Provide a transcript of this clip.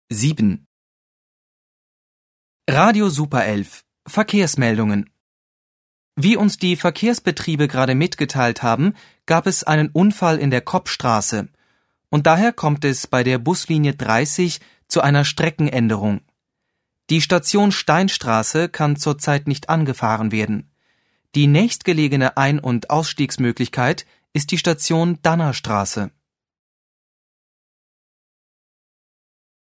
7. Radio Super 11 Verkehrsmeldungen. Wie uns die Verkehrsbetriebe gerade mitgeteilt haben, gab es einen Unfall in der Koppstraße und daher kommt es bei der Buslinie 30 zu einer Streckenänderung. Die Station Steinstraße kann zurzeit nicht angefahren werden. Die nächstgelegene Ein- und Ausstiegsmöglichkeit ist die Station Dannerstraße.